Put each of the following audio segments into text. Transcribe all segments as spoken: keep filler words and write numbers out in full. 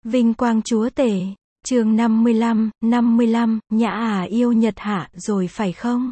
Vinh quang chúa tể. Chương năm mươi lăm, năm mươi lăm, Nhã à yêu Nhật Hạ rồi phải không?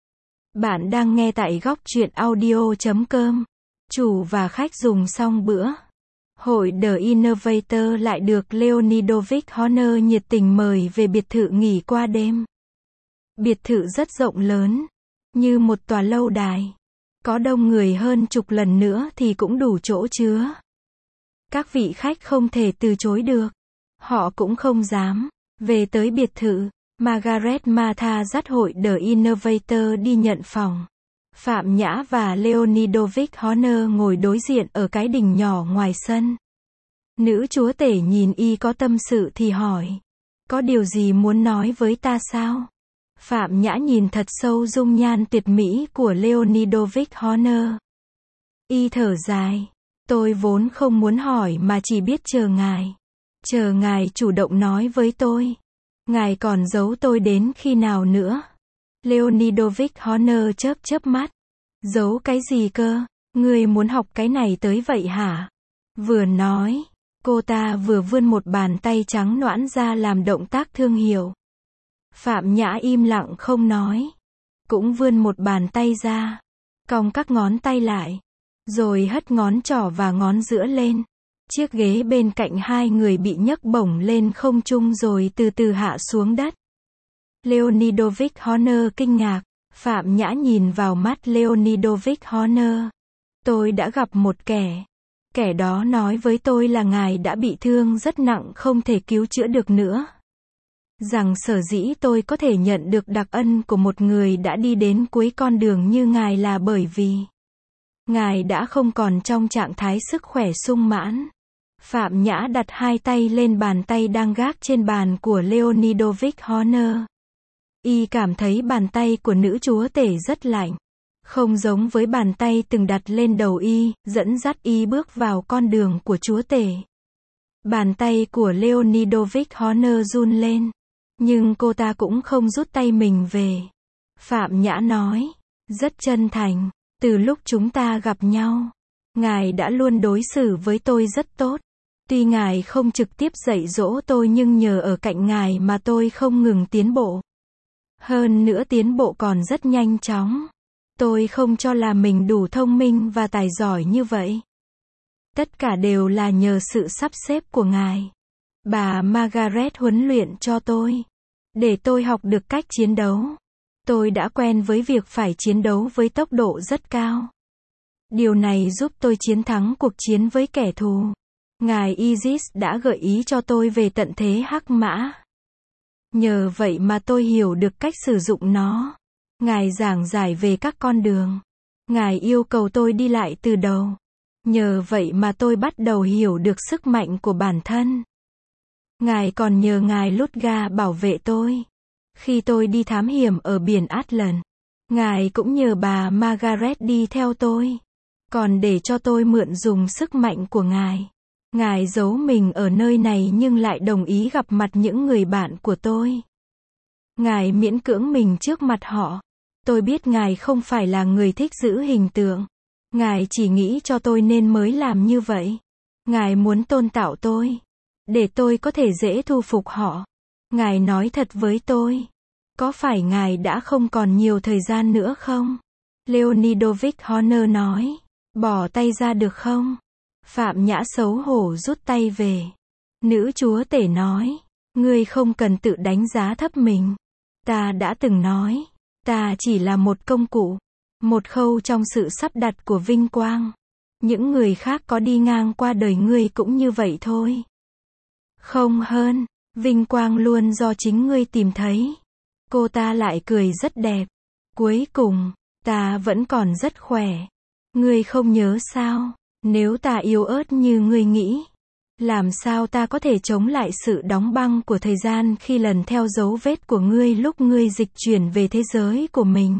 Bạn đang nghe tại góc truyện audio chấm com. Chủ và khách dùng xong bữa. Hội The Innovator lại được Leonidovich Horner nhiệt tình mời về biệt thự nghỉ qua đêm. Biệt thự rất rộng lớn, như một tòa lâu đài. Có đông người hơn chục lần nữa thì cũng đủ chỗ chứa. Các vị khách không thể từ chối được. Họ cũng không dám. Về tới biệt thự, Margaret Martha dắt hội The Innovator đi nhận phòng. Phạm Nhã và Leonidovich Horner ngồi đối diện ở cái đình nhỏ ngoài sân. Nữ chúa tể nhìn y có tâm sự thì hỏi. Có điều gì muốn nói với ta sao? Phạm Nhã nhìn thật sâu dung nhan tuyệt mỹ của Leonidovich Horner. Y thở dài. Tôi vốn không muốn hỏi mà chỉ biết chờ ngài. Chờ ngài chủ động nói với tôi. Ngài còn giấu tôi đến khi nào nữa? Leonidovich Horner chớp chớp mắt. Giấu cái gì cơ? Ngươi muốn học cái này tới vậy hả? Vừa nói, cô ta vừa vươn một bàn tay trắng nõn ra làm động tác thương hiệu. Phạm Nhã im lặng không nói. Cũng vươn một bàn tay ra. Cong các ngón tay lại. Rồi hất ngón trỏ và ngón giữa lên. Chiếc ghế bên cạnh hai người bị nhấc bổng lên không trung rồi từ từ hạ xuống đất. Leonidovich Horner kinh ngạc. Phạm Nhã nhìn vào mắt Leonidovich Horner. Tôi đã gặp một kẻ. Kẻ đó nói với tôi là ngài đã bị thương rất nặng không thể cứu chữa được nữa. Rằng sở dĩ tôi có thể nhận được đặc ân của một người đã đi đến cuối con đường như ngài là bởi vì ngài đã không còn trong trạng thái sức khỏe sung mãn. Phạm Nhã đặt hai tay lên bàn tay đang gác trên bàn của Leonidovich Horner. Y cảm thấy bàn tay của nữ chúa tể rất lạnh. Không giống với bàn tay từng đặt lên đầu y, dẫn dắt y bước vào con đường của chúa tể. Bàn tay của Leonidovich Horner run lên. Nhưng cô ta cũng không rút tay mình về. Phạm Nhã nói. Rất chân thành. Từ lúc chúng ta gặp nhau, ngài đã luôn đối xử với tôi rất tốt. Tuy ngài không trực tiếp dạy dỗ tôi nhưng nhờ ở cạnh ngài mà tôi không ngừng tiến bộ. Hơn nữa tiến bộ còn rất nhanh chóng. Tôi không cho là mình đủ thông minh và tài giỏi như vậy. Tất cả đều là nhờ sự sắp xếp của ngài. Bà Margaret huấn luyện cho tôi. Để tôi học được cách chiến đấu. Tôi đã quen với việc phải chiến đấu với tốc độ rất cao. Điều này giúp tôi chiến thắng cuộc chiến với kẻ thù. Ngài Isis đã gợi ý cho tôi về tận thế hắc mã. Nhờ vậy mà tôi hiểu được cách sử dụng nó. Ngài giảng giải về các con đường. Ngài yêu cầu tôi đi lại từ đầu. Nhờ vậy mà tôi bắt đầu hiểu được sức mạnh của bản thân. Ngài còn nhờ ngài Ludga bảo vệ tôi. Khi tôi đi thám hiểm ở biển Atlant, ngài cũng nhờ bà Margaret đi theo tôi. Còn để cho tôi mượn dùng sức mạnh của ngài. Ngài giấu mình ở nơi này nhưng lại đồng ý gặp mặt những người bạn của tôi. Ngài miễn cưỡng mình trước mặt họ. Tôi biết ngài không phải là người thích giữ hình tượng. Ngài chỉ nghĩ cho tôi nên mới làm như vậy. Ngài muốn tôn tạo tôi. Để tôi có thể dễ thu phục họ. Ngài nói thật với tôi. Có phải ngài đã không còn nhiều thời gian nữa không? Leonidovich Horner nói. Bỏ tay ra được không? Phạm Nhã xấu hổ rút tay về. Nữ chúa tể nói. Ngươi không cần tự đánh giá thấp mình. Ta đã từng nói. Ta chỉ là một công cụ. Một khâu trong sự sắp đặt của vinh quang. Những người khác có đi ngang qua đời ngươi cũng như vậy thôi. Không hơn. Vinh quang luôn do chính ngươi tìm thấy. Cô ta lại cười rất đẹp. Cuối cùng, ta vẫn còn rất khỏe. Ngươi không nhớ sao? Nếu ta yếu ớt như ngươi nghĩ, làm sao ta có thể chống lại sự đóng băng của thời gian khi lần theo dấu vết của ngươi lúc ngươi dịch chuyển về thế giới của mình?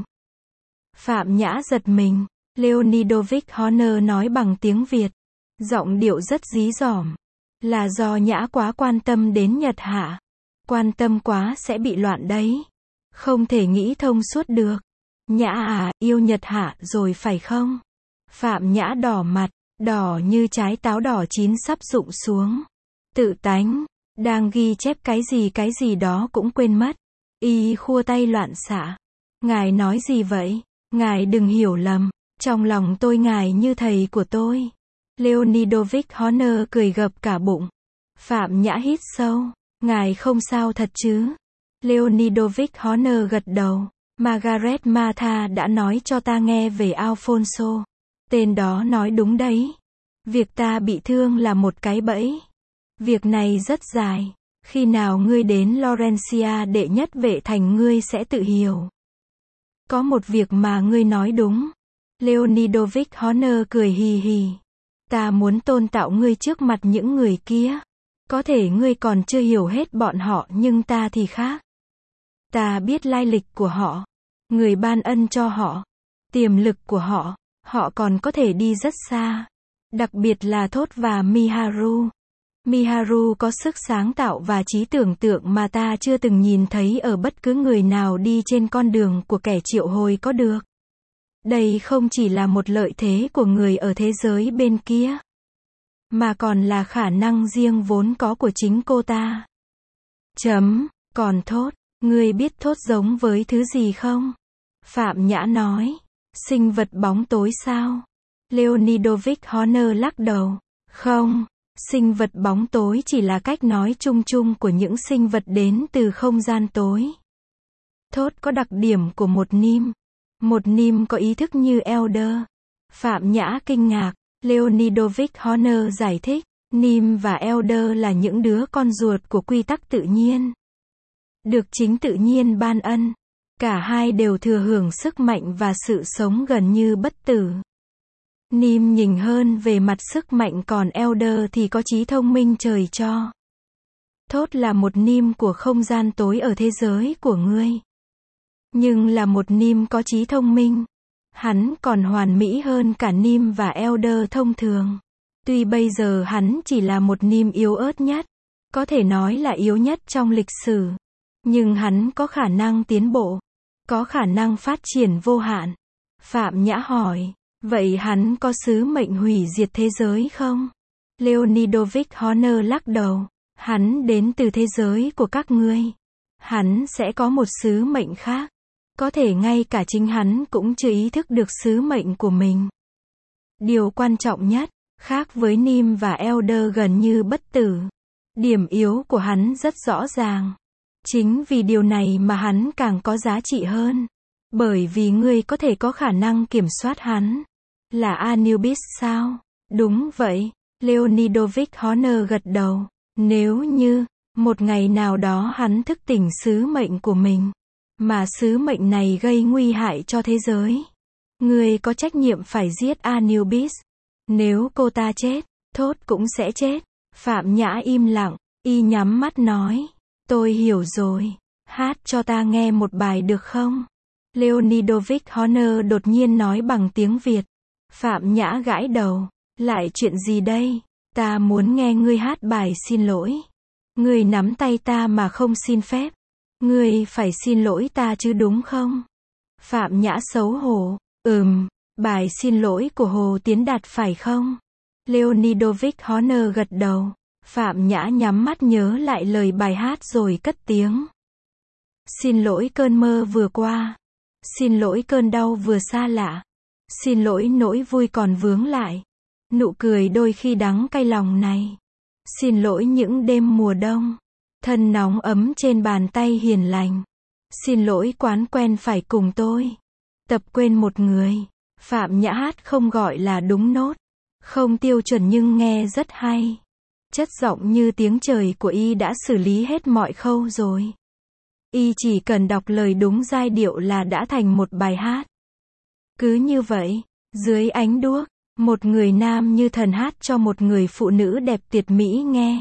Phạm Nhã giật mình. Leonidovich Horner nói bằng tiếng Việt. Giọng điệu rất dí dỏm. Là do Nhã quá quan tâm đến Nhật Hạ. Quan tâm quá sẽ bị loạn đấy. Không thể nghĩ thông suốt được. Nhã à, yêu Nhật Hạ rồi phải không? Phạm Nhã đỏ mặt. Đỏ như trái táo đỏ chín sắp rụng xuống. Tự tánh. Đang ghi chép cái gì cái gì đó cũng quên mất. Y khua tay loạn xạ. Ngài nói gì vậy? Ngài đừng hiểu lầm. Trong lòng tôi ngài như thầy của tôi. Leonidovich Horner cười gập cả bụng. Phạm Nhã hít sâu. Ngài không sao thật chứ? Leonidovich Horner gật đầu. Margaret Martha đã nói cho ta nghe về Alfonso. Tên đó nói đúng đấy. Việc ta bị thương là một cái bẫy. Việc này rất dài. Khi nào ngươi đến Laurentia đệ nhất vệ thành ngươi sẽ tự hiểu. Có một việc mà ngươi nói đúng. Leonidovich Horner cười hì hì. Ta muốn tôn tạo ngươi trước mặt những người kia. Có thể ngươi còn chưa hiểu hết bọn họ nhưng ta thì khác. Ta biết lai lịch của họ. Người ban ân cho họ. Tiềm lực của họ. Họ còn có thể đi rất xa. Đặc biệt là Thốt và Miharu. Miharu có sức sáng tạo và trí tưởng tượng mà ta chưa từng nhìn thấy ở bất cứ người nào đi trên con đường của kẻ triệu hồi có được. Đây không chỉ là một lợi thế của người ở thế giới bên kia, mà còn là khả năng riêng vốn có của chính cô ta. Chấm. Còn Thốt, ngươi biết Thốt giống với thứ gì không? Phạm Nhã nói. Sinh vật bóng tối sao? Leonidovich Horner lắc đầu. Không. Sinh vật bóng tối chỉ là cách nói chung chung của những sinh vật đến từ không gian tối. Thốt có đặc điểm của một nim. Một nim có ý thức như Elder. Phạm Nhã kinh ngạc. Leonidovich Horner giải thích. Nim và Elder là những đứa con ruột của quy tắc tự nhiên. Được chính tự nhiên ban ân. Cả hai đều thừa hưởng sức mạnh và sự sống gần như bất tử. Nim nhìn hơn về mặt sức mạnh còn Elder thì có trí thông minh trời cho. Thốt là một nim của không gian tối ở thế giới của ngươi. Nhưng là một nim có trí thông minh. Hắn còn hoàn mỹ hơn cả nim và Elder thông thường. Tuy bây giờ hắn chỉ là một nim yếu ớt nhất. Có thể nói là yếu nhất trong lịch sử. Nhưng hắn có khả năng tiến bộ. Có khả năng phát triển vô hạn. Phạm Nhã hỏi. Vậy hắn có sứ mệnh hủy diệt thế giới không? Leonidovich Horner lắc đầu. Hắn đến từ thế giới của các ngươi. Hắn sẽ có một sứ mệnh khác. Có thể ngay cả chính hắn cũng chưa ý thức được sứ mệnh của mình. Điều quan trọng nhất, khác với Nim và Elder gần như bất tử. Điểm yếu của hắn rất rõ ràng. Chính vì điều này mà hắn càng có giá trị hơn. Bởi vì ngươi có thể có khả năng kiểm soát hắn. Là Anubis sao? Đúng vậy. Leonidovich Horner gật đầu. Nếu như, một ngày nào đó hắn thức tỉnh sứ mệnh của mình. Mà sứ mệnh này gây nguy hại cho thế giới. Ngươi có trách nhiệm phải giết Anubis. Nếu cô ta chết, Thốt cũng sẽ chết. Phạm Nhã im lặng, y nhắm mắt nói. Tôi hiểu rồi. Hát cho ta nghe một bài được không? Leonidovich Horner đột nhiên nói bằng tiếng Việt. Phạm Nhã gãi đầu. Lại chuyện gì đây? Ta muốn nghe ngươi hát bài xin lỗi. Ngươi nắm tay ta mà không xin phép. Ngươi phải xin lỗi ta chứ đúng không? Phạm Nhã xấu hổ. Ừm, bài xin lỗi của Hồ Tiến Đạt phải không? Leonidovich Horner gật đầu. Phạm Nhã nhắm mắt nhớ lại lời bài hát rồi cất tiếng. Xin lỗi cơn mơ vừa qua. Xin lỗi cơn đau vừa xa lạ. Xin lỗi nỗi vui còn vướng lại. Nụ cười đôi khi đắng cay lòng này. Xin lỗi những đêm mùa đông. Thân nóng ấm trên bàn tay hiền lành. Xin lỗi quán quen phải cùng tôi. Tập quên một người. Phạm Nhã hát không gọi là đúng nốt. Không tiêu chuẩn nhưng nghe rất hay. Chất giọng như tiếng trời của y đã xử lý hết mọi khâu rồi. Y chỉ cần đọc lời đúng giai điệu là đã thành một bài hát. Cứ như vậy, dưới ánh đuốc, một người nam như thần hát cho một người phụ nữ đẹp tuyệt mỹ nghe.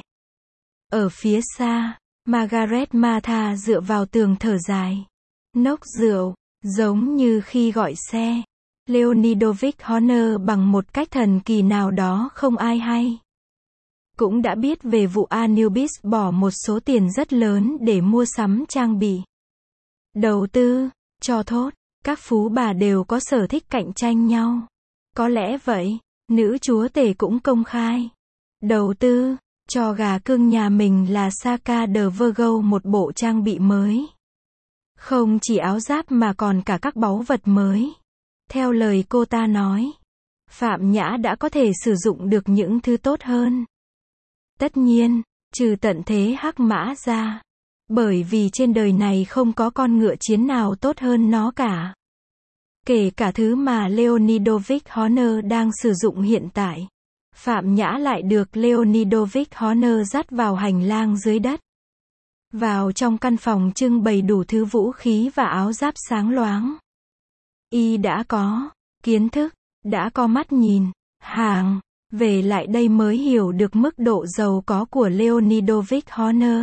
Ở phía xa, Margaret Martha dựa vào tường thở dài. Nốc rượu, giống như khi gọi xe. Leonidovich Horner bằng một cách thần kỳ nào đó không ai hay. Cũng đã biết về vụ Anubis bỏ một số tiền rất lớn để mua sắm trang bị. Đầu tư, cho Thốt, các phú bà đều có sở thích cạnh tranh nhau. Có lẽ vậy, nữ chúa tể cũng công khai. Đầu tư, cho gà cưng nhà mình là Saka the Virgo một bộ trang bị mới. Không chỉ áo giáp mà còn cả các báu vật mới. Theo lời cô ta nói, Phạm Nhã đã có thể sử dụng được những thứ tốt hơn. Tất nhiên, trừ tận thế hắc mã ra. Bởi vì trên đời này không có con ngựa chiến nào tốt hơn nó cả. Kể cả thứ mà Leonidovic Honor đang sử dụng hiện tại. Phạm Nhã lại được Leonidovic Honor dắt vào hành lang dưới đất. Vào trong căn phòng trưng bày đủ thứ vũ khí và áo giáp sáng loáng. Y đã có kiến thức, đã có mắt nhìn, hàng, về lại đây mới hiểu được mức độ giàu có của Leonidovic Honor.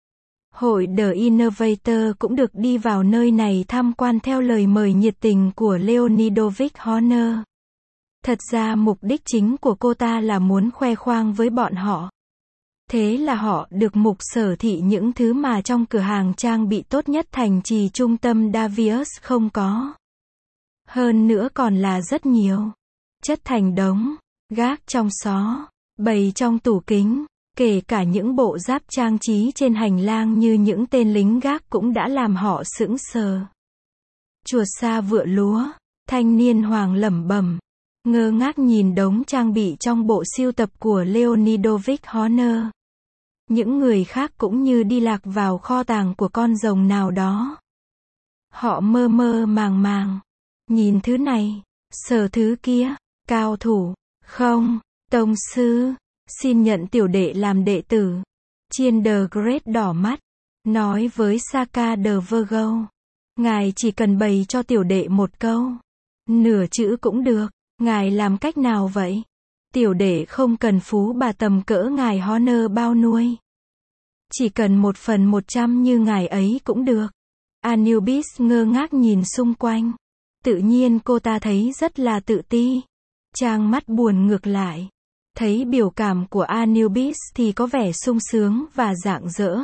Hội The Innovator cũng được đi vào nơi này tham quan theo lời mời nhiệt tình của Leonidovic Honor. Thật ra mục đích chính của cô ta là muốn khoe khoang với bọn họ. Thế là họ được mục sở thị những thứ mà trong cửa hàng trang bị tốt nhất thành trì trung tâm Davius không có. Hơn nữa còn là rất nhiều. Chất thành đống, gác trong xó, bày trong tủ kính, kể cả những bộ giáp trang trí trên hành lang như những tên lính gác cũng đã làm họ sững sờ. Chuột sa vựa lúa, thanh niên hoàng lẩm bẩm, ngơ ngác nhìn đống trang bị trong bộ sưu tập của Leonidovic Honor. Những người khác cũng như đi lạc vào kho tàng của con rồng nào đó. Họ mơ mơ màng màng, nhìn thứ này, sờ thứ kia, cao thủ, không, tông sư, xin nhận tiểu đệ làm đệ tử. Chiên the Great đỏ mắt, nói với Saka the Virgo, ngài chỉ cần bày cho tiểu đệ một câu, nửa chữ cũng được, ngài làm cách nào vậy? Tiểu đệ không cần phú bà tầm cỡ ngài Honor bao nuôi. Chỉ cần một phần một trăm như ngài ấy cũng được. Anubis ngơ ngác nhìn xung quanh. Tự nhiên cô ta thấy rất là tự ti. Trang mắt buồn ngược lại. Thấy biểu cảm của Anubis thì có vẻ sung sướng và rạng rỡ.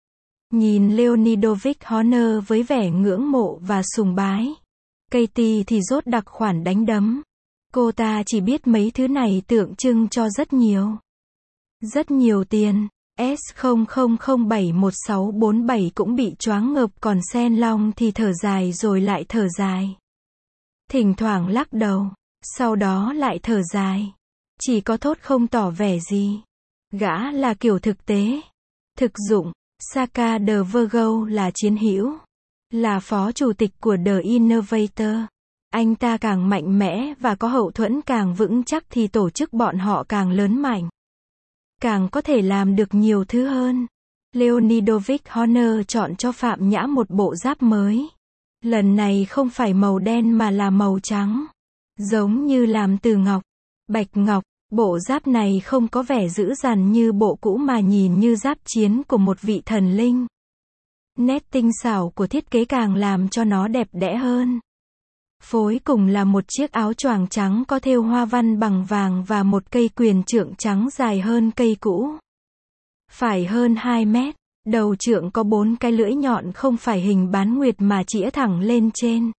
Nhìn Leonidovic Honor với vẻ ngưỡng mộ và sùng bái. Katie thì rốt đặc khoản đánh đấm. Cô ta chỉ biết mấy thứ này tượng trưng cho rất nhiều. Rất nhiều tiền. S không không không bảy một sáu bốn bảy cũng bị choáng ngợp, còn Sen Long thì thở dài rồi lại thở dài. Thỉnh thoảng lắc đầu, sau đó lại thở dài. Chỉ có thốt không tỏ vẻ gì. Gã là kiểu thực tế, thực dụng. Saka the Virgo là chiến hữu, là phó chủ tịch của The Innovator. Anh ta càng mạnh mẽ và có hậu thuẫn càng vững chắc thì tổ chức bọn họ càng lớn mạnh. Càng có thể làm được nhiều thứ hơn. Leonidovic Honor chọn cho Phạm Nhã một bộ giáp mới. Lần này không phải màu đen mà là màu trắng. Giống như làm từ ngọc, bạch ngọc. Bộ giáp này không có vẻ dữ dằn như bộ cũ mà nhìn như giáp chiến của một vị thần linh. Nét tinh xảo của thiết kế càng làm cho nó đẹp đẽ hơn. Phối cùng là một chiếc áo choàng trắng có thêu hoa văn bằng vàng và một cây quyền trượng trắng dài hơn cây cũ. Phải hơn hai mét, đầu trượng có bốn cái lưỡi nhọn không phải hình bán nguyệt mà chĩa thẳng lên trên.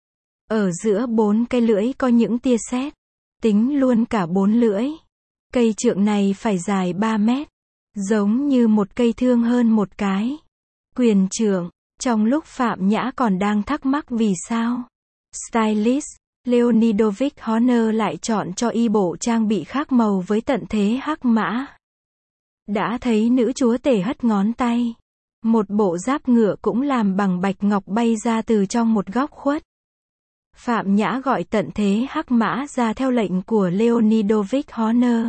Ở giữa bốn cái lưỡi có những tia sét. Tính luôn cả bốn lưỡi. Cây trượng này phải dài ba mét. Giống như một cây thương hơn một cái. Quyền trượng. Trong lúc Phạm Nhã còn đang thắc mắc vì sao stylist Leonidovic Honor lại chọn cho y bộ trang bị khác màu với tận thế hắc mã. Đã thấy nữ chúa tể hất ngón tay. Một bộ giáp ngựa cũng làm bằng bạch ngọc bay ra từ trong một góc khuất. Phạm Nhã gọi tận thế hắc mã ra theo lệnh của Leonidovic Honor.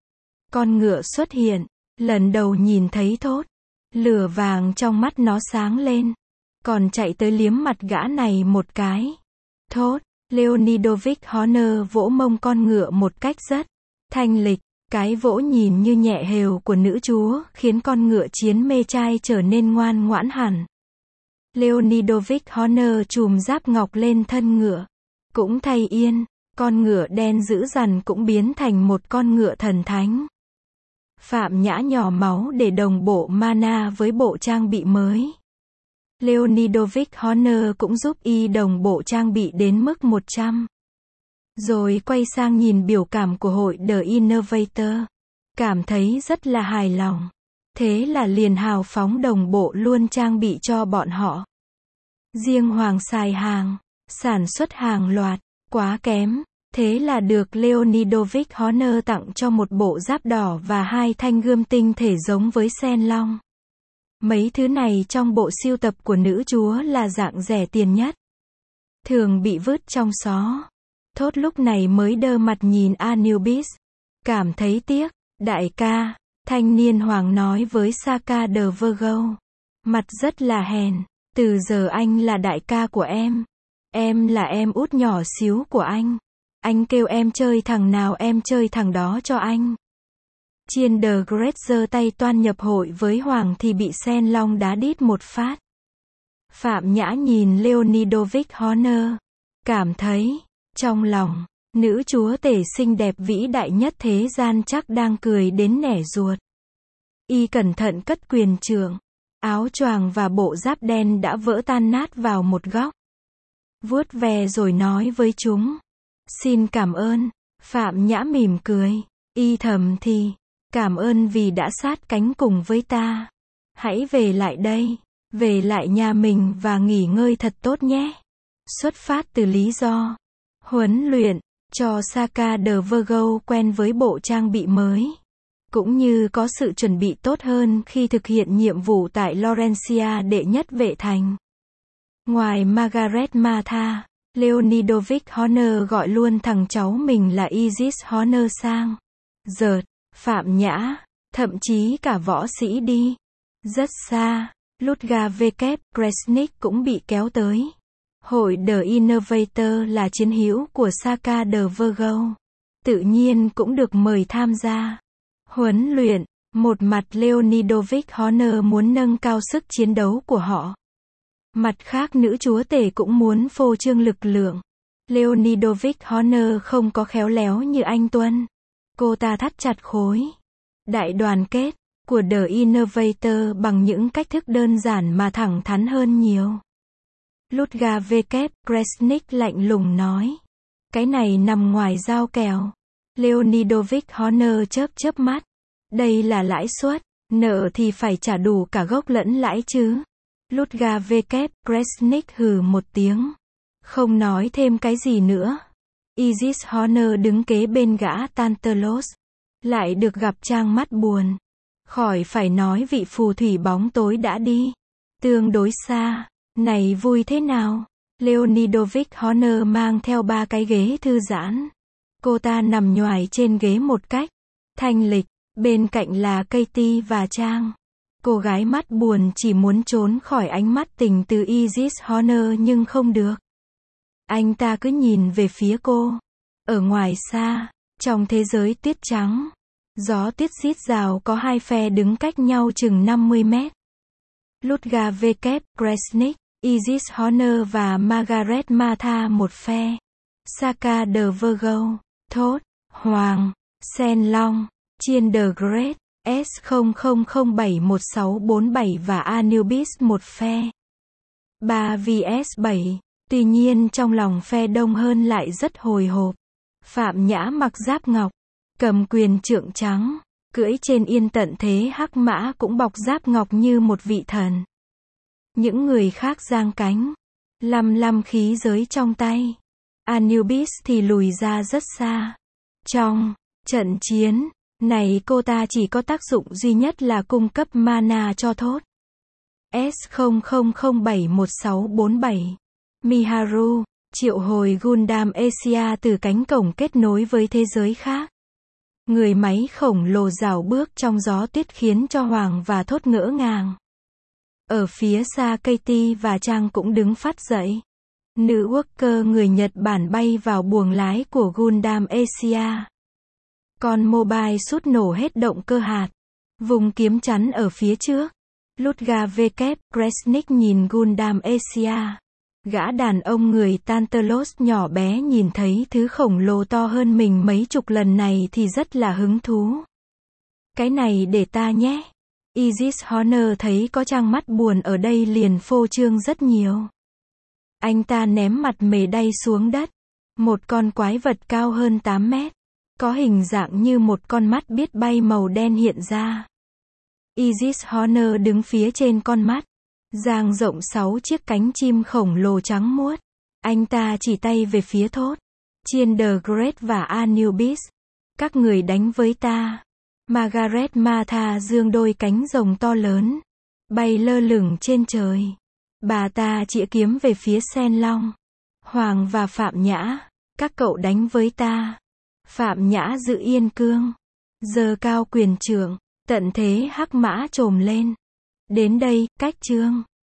Con ngựa xuất hiện, lần đầu nhìn thấy thốt. Lửa vàng trong mắt nó sáng lên. Còn chạy tới liếm mặt gã này một cái. Thốt, Leonidovic Honor vỗ mông con ngựa một cách rất thanh lịch. Cái vỗ nhìn như nhẹ hều của nữ chúa khiến con ngựa chiến mê trai trở nên ngoan ngoãn hẳn. Leonidovic Honor chùm giáp ngọc lên thân ngựa. Cũng thay yên, con ngựa đen dữ dằn cũng biến thành một con ngựa thần thánh. Phạm Nhã nhỏ máu để đồng bộ mana với bộ trang bị mới. Leonidovic Honor cũng giúp y đồng bộ trang bị đến mức một trăm. Rồi quay sang nhìn biểu cảm của hội The Innovator. cảm thấy rất là hài lòng. Thế là liền hào phóng đồng bộ luôn trang bị cho bọn họ. Riêng Hoàng xài hàng, sản xuất hàng loạt, quá kém. Thế là được Leonidovich Horner tặng cho một bộ giáp đỏ và hai thanh gươm tinh thể giống với sen long. Mấy thứ này trong bộ sưu tập của nữ chúa là dạng rẻ tiền nhất. Thường bị vứt trong xó. Thốt lúc này mới đơ mặt nhìn Anubis. Cảm thấy tiếc. Đại ca, thanh niên hoàng nói với Saka de Virgo. Mặt rất là hèn. Từ giờ anh là đại ca của em. Em là em út nhỏ xíu của anh. Anh kêu em chơi thằng nào em chơi thằng đó cho anh. Chiên the Great giơ tay toan nhập hội với Hoàng thì bị sen long đá đít một phát. Phạm Nhã nhìn Leonidovich Horner. Cảm thấy, trong lòng, nữ chúa tể xinh đẹp vĩ đại nhất thế gian chắc đang cười đến nẻ ruột. Y cẩn thận cất quyền trượng. Áo choàng và bộ giáp đen đã vỡ tan nát vào một góc. Vuốt ve rồi nói với chúng. Xin cảm ơn. Phạm Nhã mỉm cười. Y thầm thì. Cảm ơn vì đã sát cánh cùng với ta. Hãy về lại đây. Về lại nhà mình và nghỉ ngơi thật tốt nhé. Xuất phát từ lý do huấn luyện, cho Saka de Virgo quen với bộ trang bị mới. Cũng như có sự chuẩn bị tốt hơn khi thực hiện nhiệm vụ tại Laurentia đệ nhất vệ thành. Ngoài Margaret Martha, Leonidovich Horner gọi luôn thằng cháu mình là Isis Horner sang. Dợt, Phạm Nhã, thậm chí cả võ sĩ đi. Rất xa, Ludga V. Kresnik cũng bị kéo tới. Hội The Innovator là chiến hữu của Saka de Virgo. Tự nhiên cũng được mời tham gia. Huấn luyện, một mặt Leonidovich Horner muốn nâng cao sức chiến đấu của họ. Mặt khác nữ chúa tể cũng muốn phô trương lực lượng. Leonidovich Horner không có khéo léo như anh Tuân. Cô ta thắt chặt khối đại đoàn kết của The Innovator bằng những cách thức đơn giản mà thẳng thắn hơn nhiều. Ludga V. Kresnik lạnh lùng nói. Cái này nằm ngoài giao kèo. Leonidovich Horner chớp chớp mắt. Đây là lãi suất. Nợ thì phải trả đủ cả gốc lẫn lãi chứ. Ludga V. Kresnik hừ một tiếng. Không nói thêm cái gì nữa. Isis Horner đứng kế bên gã Tantalos. Lại được gặp trang mắt buồn. Khỏi phải nói vị phù thủy bóng tối đã đi. Tương đối xa. Này vui thế nào? Leonidovich Horner mang theo ba cái ghế thư giãn. Cô ta nằm nhoài trên ghế một cách thanh lịch. Bên cạnh là Katie và Trang. Cô gái mắt buồn chỉ muốn trốn khỏi ánh mắt tình từ Isis Horner nhưng không được. Anh ta cứ nhìn về phía cô. Ở ngoài xa, trong thế giới tuyết trắng, gió tuyết rít rào có hai phe đứng cách nhau chừng năm mươi mét. Ludga V. Kresnik, Isis Horner và Margaret Martha một phe. Saka de Virgo, Thốt, Hoàng, Sen Long, Chiên the Great, S không không không bảy một sáu bốn bảy và Anubis một phe. ba vs bảy. Tuy nhiên trong lòng phe đông hơn lại rất hồi hộp. Phạm Nhã mặc giáp ngọc, cầm quyền trượng trắng, cưỡi trên yên tận thế hắc mã cũng bọc giáp ngọc như một vị thần. Những người khác giang cánh, lăm lăm khí giới trong tay. Anubis thì lùi ra rất xa. Trong trận chiến này cô ta chỉ có tác dụng duy nhất là cung cấp mana cho Thốt. S không không không bảy một sáu bốn bảy. Miharu, triệu hồi Gundam Asia từ cánh cổng kết nối với thế giới khác. Người máy khổng lồ rảo bước trong gió tuyết khiến cho Hoàng và Thốt ngỡ ngàng. Ở phía xa Katie và Trang cũng đứng phát dậy. Nữ worker người Nhật Bản bay vào buồng lái của Gundam Asia. Con mobile sút nổ hết động cơ hạt. Vùng kiếm chắn ở phía trước. Ludga V. Kresnik nhìn Gundam Asia. Gã đàn ông người Tantalos nhỏ bé nhìn thấy thứ khổng lồ to hơn mình mấy chục lần này thì rất là hứng thú. Cái này để ta nhé. Isis Horner thấy có trang mắt buồn ở đây liền phô trương rất nhiều. Anh ta ném mặt mề đay xuống đất. Một con quái vật cao hơn tám mét. có hình dạng như một con mắt biết bay màu đen hiện ra. Isis Horner đứng phía trên con mắt, dang rộng sáu chiếc cánh chim khổng lồ trắng muốt. Anh ta chỉ tay về phía thốt. Chiên the Great và Anubis. Các người đánh với ta. Margaret Martha dương đôi cánh rồng to lớn, bay lơ lửng trên trời. Bà ta chĩa kiếm về phía Sen Long. Hoàng và Phạm Nhã, các cậu đánh với ta. Phạm Nhã giữ yên cương, giơ cao quyền trượng, tận thế hắc mã trồm lên. Đến đây, cách chương.